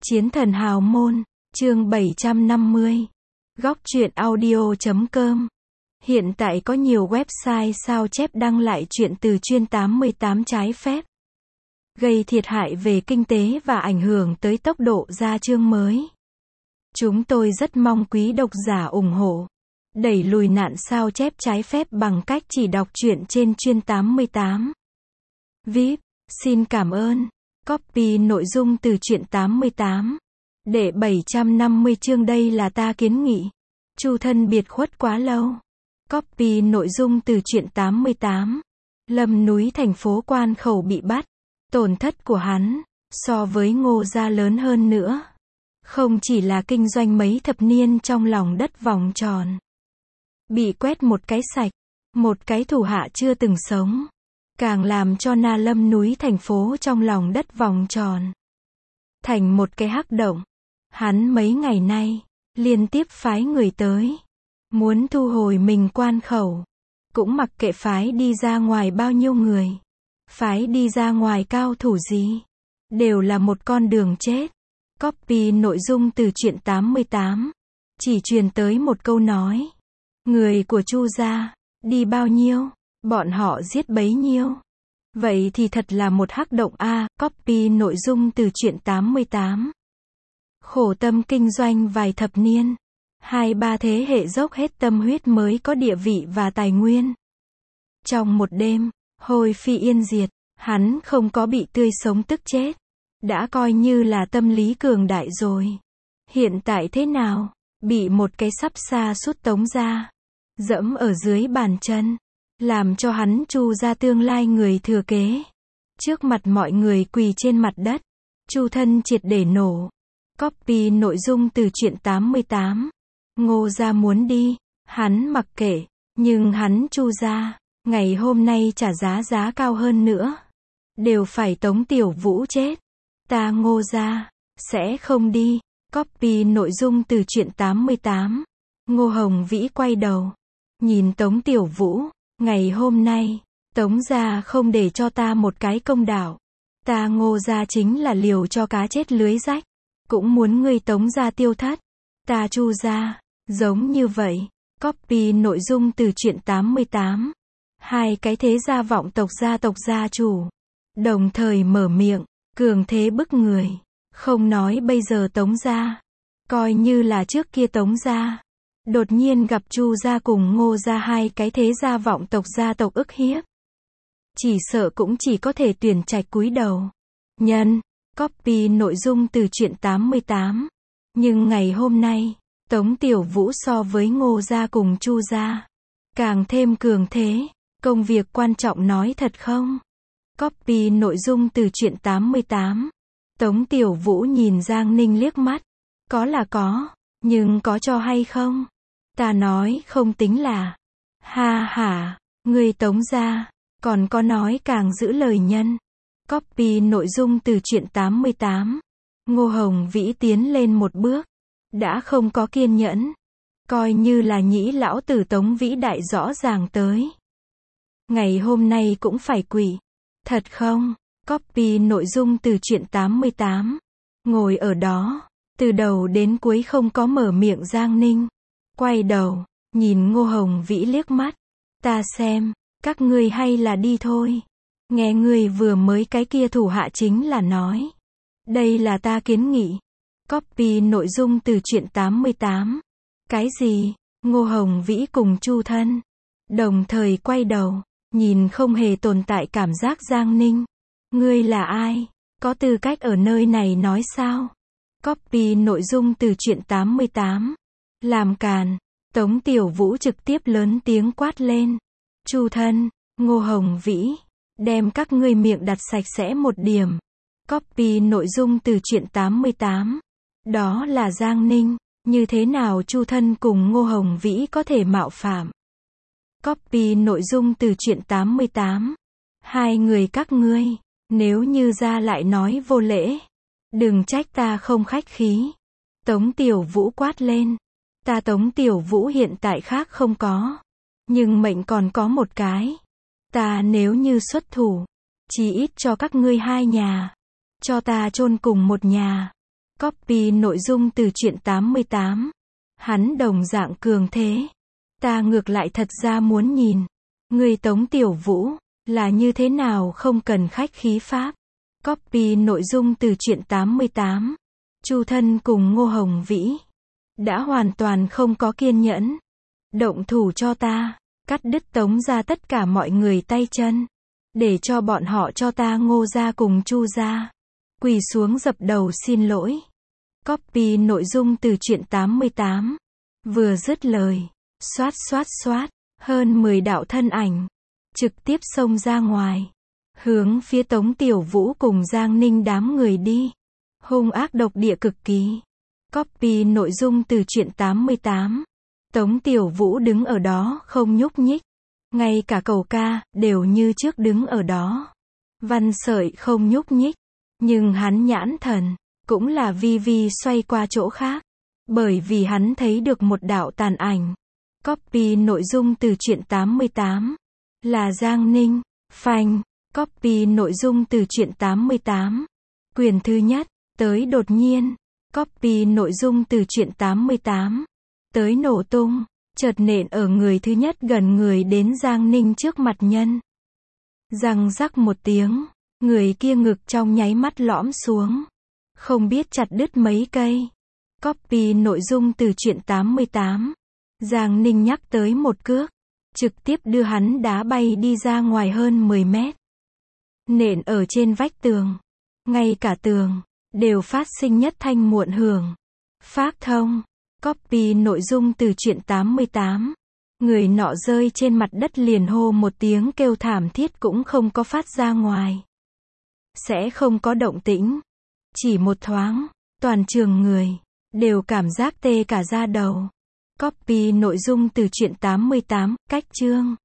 Chiến thần hào môn, chương 750. Góc truyện audio.com. Hiện tại có nhiều website sao chép đăng lại truyện từ chuyên 88 trái phép, gây thiệt hại về kinh tế và ảnh hưởng tới tốc độ ra chương mới. Chúng tôi rất mong quý độc giả ủng hộ, đẩy lùi nạn sao chép trái phép bằng cách chỉ đọc truyện trên chuyên 88. VIP, xin cảm ơn. Copy nội dung từ truyện 88. Đệ 750 chương đây là ta kiến nghị. Chu thân biệt khuất quá lâu. Copy nội dung từ truyện 88. Lâm núi thành phố Quan Khẩu bị bắt. Tổn thất của hắn, so với Ngô gia lớn hơn nữa. Không chỉ là kinh doanh mấy thập niên trong lòng đất vòng tròn. Bị quét một cái sạch. Một cái thủ hạ chưa từng sống. Càng làm cho Na Lâm núi thành phố trong lòng đất vòng tròn thành một cái hắc động. Hắn mấy ngày nay liên tiếp phái người tới, muốn thu hồi mình Quan Khẩu. Cũng mặc kệ phái đi ra ngoài bao nhiêu người, phái đi ra ngoài cao thủ gì, đều là một con đường chết. Copy nội dung từ truyện 88. Chỉ truyền tới một câu nói. Người của Chu gia, đi bao nhiêu, bọn họ giết bấy nhiêu. Vậy thì thật là một hắc động a. Copy nội dung từ truyện 88. Khổ tâm kinh doanh vài thập niên, 2-3 thế hệ dốc hết tâm huyết mới có địa vị và tài nguyên. Trong một đêm, hồi phi yên diệt, hắn không có bị tươi sống tức chết, đã coi như là tâm lý cường đại rồi. Hiện tại thế nào? Bị một cái sắp xa sút Tống gia dẫm ở dưới bàn chân, làm cho hắn Chu gia tương lai người thừa kế, trước mặt mọi người quỳ trên mặt đất. Chu thân triệt để nổ. Copy nội dung từ truyện 88. Ngô gia muốn đi, hắn mặc kệ, nhưng hắn Chu gia, ngày hôm nay trả giá cao hơn nữa, đều phải Tống Tiểu Vũ chết. Ta Ngô gia sẽ không đi. Copy nội dung từ truyện 88. Ngô Hồng Vĩ quay đầu, nhìn Tống Tiểu Vũ. Ngày hôm nay, Tống gia không để cho ta một cái công đạo. Ta Ngô gia chính là liều cho cá chết lưới rách, cũng muốn ngươi Tống gia tiêu thất. Ta Chu gia, giống như vậy. Copy nội dung từ truyện 88. Hai cái thế gia vọng tộc gia chủ, đồng thời mở miệng, cường thế bức người. Không nói bây giờ Tống gia, coi như là trước kia Tống gia. Đột nhiên gặp Chu gia cùng Ngô gia hai cái thế gia vọng tộc gia tộc ức hiếp, chỉ sợ cũng chỉ có thể tuyển trạch cúi đầu. Nhân. Copy nội dung từ truyện 88. Nhưng ngày hôm nay, Tống Tiểu Vũ so với Ngô gia cùng Chu gia càng thêm cường thế. Công việc quan trọng nói thật không? Copy nội dung từ truyện 88. Tống Tiểu Vũ nhìn Giang Ninh liếc mắt. Có là có, nhưng có cho hay không? Ta nói không tính là. Ha ha, người Tống gia, còn có nói càng giữ lời nhân. Copy nội dung từ truyện 88. Ngô Hồng Vĩ tiến lên một bước, đã không có kiên nhẫn. Coi như là nhĩ lão tử Tống vĩ đại rõ ràng tới. Ngày hôm nay cũng phải quỳ. Thật không? Copy nội dung từ truyện 88. Ngồi ở đó, từ đầu đến cuối không có mở miệng Giang Ninh. Quay đầu, nhìn Ngô Hồng Vĩ liếc mắt. Ta xem, các ngươi hay là đi thôi. Nghe ngươi vừa mới cái kia thủ hạ chính là nói. Đây là ta kiến nghị. Copy nội dung từ truyện 88. Cái gì? Ngô Hồng Vĩ cùng Chu thân đồng thời quay đầu, nhìn không hề tồn tại cảm giác Giang Ninh. Ngươi là ai? Có tư cách ở nơi này nói sao? Copy nội dung từ truyện 88. Làm càn. Tống Tiểu Vũ trực tiếp lớn tiếng quát lên. Chu thân, Ngô Hồng Vĩ, đem các ngươi miệng đặt sạch sẽ một điểm. Copy nội dung từ truyện 88. Đó là Giang Ninh. Như thế nào Chu thân cùng Ngô Hồng Vĩ có thể mạo phạm? Copy nội dung từ truyện 88. Hai người các ngươi, nếu như ra lại nói vô lễ, đừng trách ta không khách khí. Tống Tiểu Vũ quát lên. Ta Tống Tiểu Vũ hiện tại khác không có, nhưng mệnh còn có một cái. Ta nếu như xuất thủ, chỉ ít cho các ngươi hai nhà, cho ta chôn cùng một nhà. Copy nội dung từ truyện 88. Hắn đồng dạng cường thế. Ta ngược lại thật ra muốn nhìn. Người Tống Tiểu Vũ, là như thế nào không cần khách khí pháp. Copy nội dung từ truyện 88. Chu Thân cùng Ngô Hồng Vĩ. Đã hoàn toàn không có kiên nhẫn. Động thủ cho ta. Cắt đứt Tống ra tất cả mọi người tay chân. Để cho bọn họ cho ta Ngô ra cùng Chu ra. Quỳ xuống dập đầu xin lỗi. Copy nội dung từ truyện 88. Vừa dứt lời. Xoát xoát xoát. Hơn 10 đạo thân ảnh. Trực tiếp xông ra ngoài. Hướng phía Tống Tiểu Vũ cùng Giang Ninh đám người đi. Hung ác độc địa cực kỳ. Copy nội dung từ truyện 88. Tống Tiểu Vũ đứng ở đó không nhúc nhích. Ngay cả Cầu Ca, đều như trước đứng ở đó. Văn Sợi không nhúc nhích. Nhưng hắn nhãn thần, cũng là vi vi xoay qua chỗ khác. Bởi vì hắn thấy được một đạo tàn ảnh. Copy nội dung từ truyện 88. Là Giang Ninh. Phanh. Copy nội dung từ truyện 88. Quyền thứ nhất. Tới đột nhiên. Copy nội dung từ truyện 88. Tới nổ tung. Chợt nện ở người thứ nhất gần người đến Giang Ninh trước mặt nhân. Răng rắc một tiếng. Người kia ngực trong nháy mắt lõm xuống. Không biết chặt đứt mấy cây. Copy nội dung từ truyện 88. Giang Ninh nhắc tới một cước. Trực tiếp đưa hắn đá bay đi ra ngoài hơn 10 mét. Nện ở trên vách tường. Ngay cả tường. Đều phát sinh nhất thanh muộn hưởng. Phác thông. Copy nội dung từ truyện 88. Người nọ rơi trên mặt đất liền hô một tiếng kêu thảm thiết cũng không có phát ra ngoài. Sẽ không có động tĩnh. Chỉ một thoáng. Toàn trường người. Đều cảm giác tê cả da đầu. Copy nội dung từ truyện 88. Cách chương.